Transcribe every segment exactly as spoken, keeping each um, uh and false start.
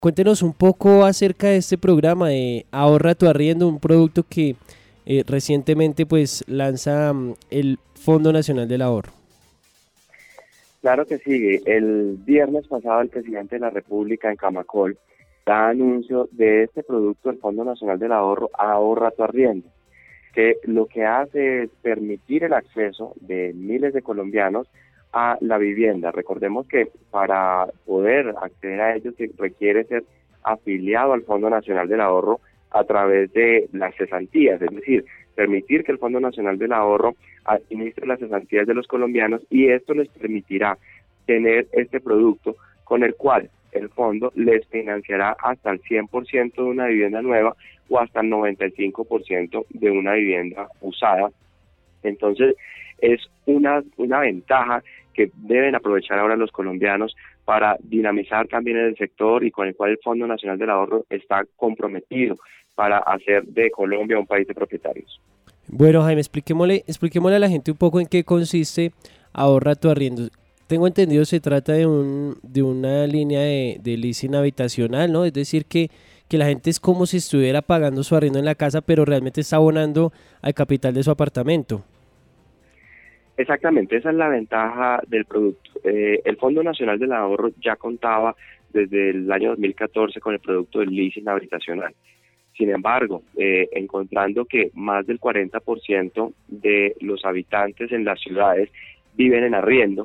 Cuéntenos un poco acerca de este programa de Ahorra tu Arriendo, un producto que eh, recientemente pues lanza mm, el Fondo Nacional del Ahorro. Claro que sí. El viernes pasado el presidente de la República en Camacol da anuncio de este producto del Fondo Nacional del Ahorro, Ahorra tu Arriendo, que lo que hace es permitir el acceso de miles de colombianos a la vivienda. Recordemos que para poder acceder a ello se requiere ser afiliado al Fondo Nacional del Ahorro a través de las cesantías, es decir, permitir que el Fondo Nacional del Ahorro administre las cesantías de los colombianos, y esto les permitirá tener este producto con el cual el fondo les financiará hasta el cien por ciento de una vivienda nueva o hasta el noventa y cinco por ciento de una vivienda usada. Entonces es una, una ventaja que deben aprovechar ahora los colombianos para dinamizar también el sector, y con el cual el Fondo Nacional del Ahorro está comprometido para hacer de Colombia un país de propietarios. Bueno, Jaime, expliquémosle, expliquémosle a la gente un poco en qué consiste Ahorra tu Arriendo. Tengo entendido se trata de un de una línea de, de leasing habitacional, ¿no? Es decir, que, que la gente es como si estuviera pagando su arriendo en la casa, pero realmente está abonando al capital de su apartamento. Exactamente, esa es la ventaja del producto. Eh, el Fondo Nacional del Ahorro ya contaba desde el año dos mil catorce con el producto del leasing habitacional. Sin embargo, eh, encontrando que más del cuarenta por ciento de los habitantes en las ciudades viven en arriendo,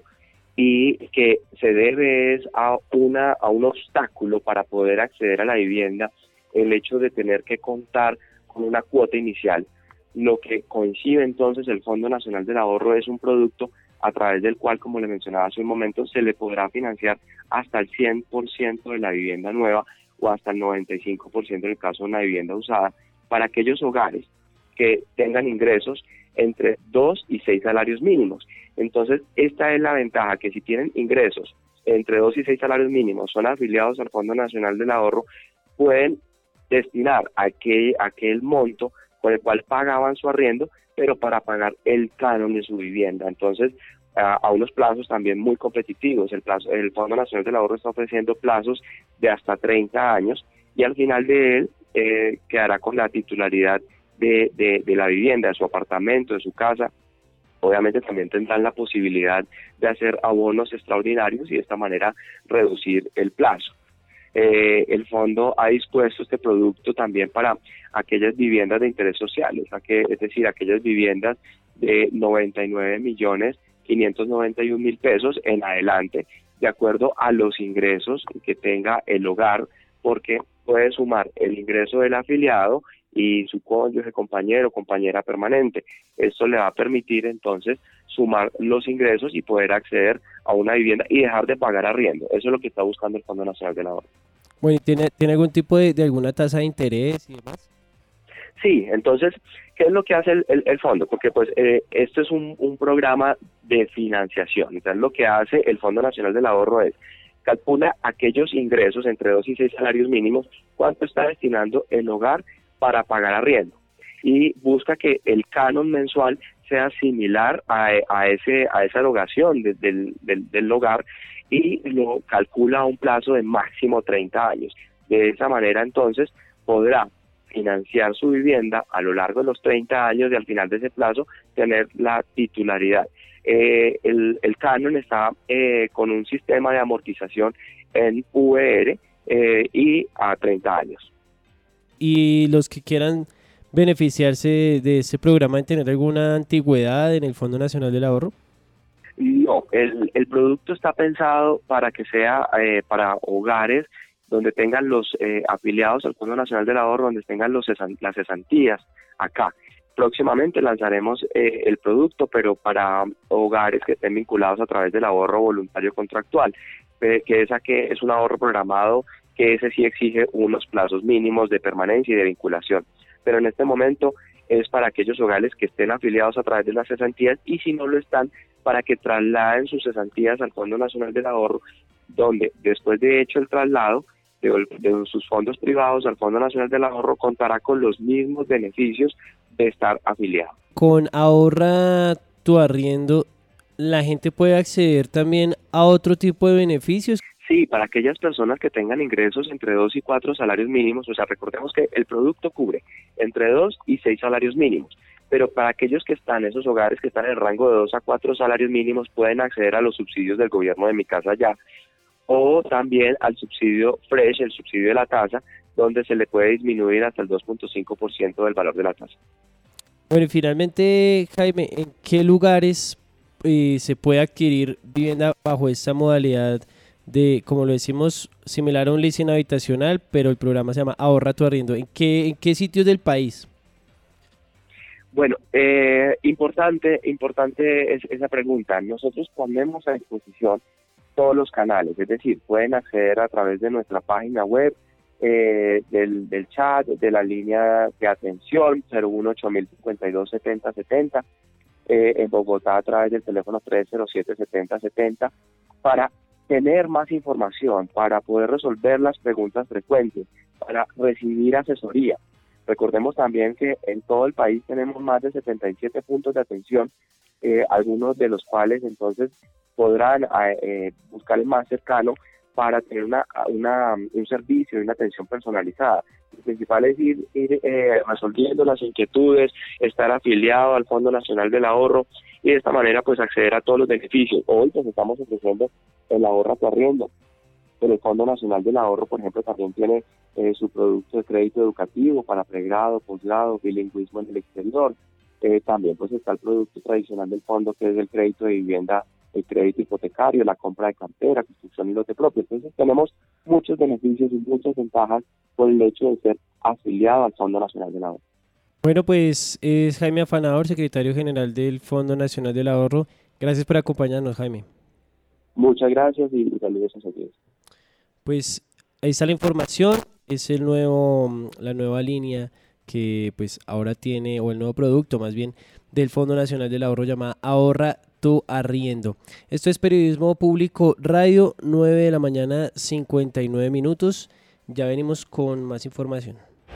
y que se debe es a, una, a un obstáculo para poder acceder a la vivienda el hecho de tener que contar con una cuota inicial. Lo que coincide entonces el Fondo Nacional del Ahorro es un producto a través del cual, como le mencionaba hace un momento, se le podrá financiar hasta el cien por ciento de la vivienda nueva o hasta el noventa y cinco por ciento en el caso de una vivienda usada, para aquellos hogares que tengan ingresos entre dos y seis salarios mínimos. Entonces, esta es la ventaja, que si tienen ingresos entre dos y seis salarios mínimos, son afiliados al Fondo Nacional del Ahorro, pueden destinar aquel, aquel monto con el cual pagaban su arriendo, pero para pagar el canon de su vivienda. Entonces, a, a unos plazos también muy competitivos. El plazo, el Fondo Nacional del Ahorro está ofreciendo plazos de hasta treinta años, y al final de él eh, quedará con la titularidad de, de, de la vivienda, de su apartamento, de su casa. Obviamente también tendrán la posibilidad de hacer abonos extraordinarios y de esta manera reducir el plazo. Eh, el fondo ha dispuesto este producto también para aquellas viviendas de interés social, es decir, aquellas viviendas de noventa y nueve millones quinientos noventa y un mil pesos en adelante, de acuerdo a los ingresos que tenga el hogar, porque puede sumar el ingreso del afiliado y su cónyuge, compañero, compañera permanente. Esto le va a permitir entonces sumar los ingresos y poder acceder a una vivienda y dejar de pagar arriendo. Eso es lo que está buscando el Fondo Nacional del Ahorro. Bueno, ¿tiene, ¿tiene algún tipo de, de alguna tasa de interés y demás? Sí, entonces, ¿qué es lo que hace el, el, el fondo? Porque pues eh, esto es un, un programa de financiación. Entonces, lo que hace el Fondo Nacional del Ahorro es calcula aquellos ingresos entre dos y seis salarios mínimos, cuánto está destinando el hogar para pagar arriendo, y busca que el canon mensual sea similar a, a ese a esa erogación de, del, del, del hogar, y lo calcula a un plazo de máximo treinta años. De esa manera entonces podrá financiar su vivienda a lo largo de los treinta años, y al final de ese plazo tener la titularidad. Eh, el, el canon está eh, con un sistema de amortización en V R eh, y a treinta años. Y los que quieran beneficiarse de, de este programa, ¿en tener alguna antigüedad en el Fondo Nacional del Ahorro? No, el, el producto está pensado para que sea eh, para hogares donde tengan los eh, afiliados al Fondo Nacional del Ahorro, donde tengan los cesan, las cesantías acá. Próximamente lanzaremos eh, el producto, pero para hogares que estén vinculados a través del ahorro voluntario contractual, eh, que esa que es un ahorro programado, que ese sí exige unos plazos mínimos de permanencia y de vinculación. Pero en este momento es para aquellos hogares que estén afiliados a través de las cesantías, y si no lo están, para que trasladen sus cesantías al Fondo Nacional del Ahorro, donde después de hecho el traslado de, de sus fondos privados al Fondo Nacional del Ahorro, contará con los mismos beneficios de estar afiliado. Con Ahorra tu Arriendo, ¿la gente puede acceder también a otro tipo de beneficios? Sí, para aquellas personas que tengan ingresos entre dos y cuatro salarios mínimos, o sea, recordemos que el producto cubre entre dos y seis salarios mínimos, pero para aquellos que están, esos hogares que están en el rango de dos a cuatro salarios mínimos, pueden acceder a los subsidios del gobierno de Mi Casa Ya, o también al subsidio Fresh, el subsidio de la tasa, donde se le puede disminuir hasta el dos punto cinco por ciento del valor de la tasa. Bueno, y finalmente, Jaime, ¿en qué lugares eh, se puede adquirir vivienda bajo esta modalidad de, como lo decimos, similar a un leasing habitacional, pero el programa se llama Ahorra tu Arriendo? ¿En qué, en qué sitios del país? Bueno, eh, importante, importante es esa pregunta. Nosotros ponemos a disposición todos los canales, es decir, pueden acceder a través de nuestra página web, eh, del, del chat, de la línea de atención cero uno ocho mil cincuenta y dos setenta setenta, eh, en Bogotá a través del teléfono tres cero siete setenta setenta, para tener más información, para poder resolver las preguntas frecuentes, para recibir asesoría. Recordemos también que en todo el país tenemos más de setenta y siete puntos de atención, eh, algunos de los cuales entonces podrán eh, buscar el más cercano para tener una, una un servicio y una atención personalizada. Lo principal es ir, ir eh, resolviendo las inquietudes, estar afiliado al Fondo Nacional del Ahorro y de esta manera pues acceder a todos los beneficios. Hoy pues estamos ofreciendo el Ahorra tu Arriendo. Pero el Fondo Nacional del Ahorro, por ejemplo, también tiene eh, su producto de crédito educativo para pregrado, posgrado, bilingüismo en el exterior. Eh, también pues está el producto tradicional del fondo, que es el crédito de vivienda, el crédito hipotecario, la compra de cartera, construcción y lote propio. Entonces tenemos muchos beneficios y muchas ventajas por el hecho de ser afiliado al Fondo Nacional del Ahorro. Bueno, pues es Jaime Afanador, secretario general del Fondo Nacional del Ahorro. Gracias por acompañarnos, Jaime. Muchas gracias y saludos a todos. Pues ahí está la información, es el nuevo, la nueva línea que pues ahora tiene, o el nuevo producto más bien, del Fondo Nacional del Ahorro llamada Ahorra tu Arriendo. Esto es Periodismo Público Radio, nueve de la mañana, cincuenta y nueve minutos. Ya venimos con más información.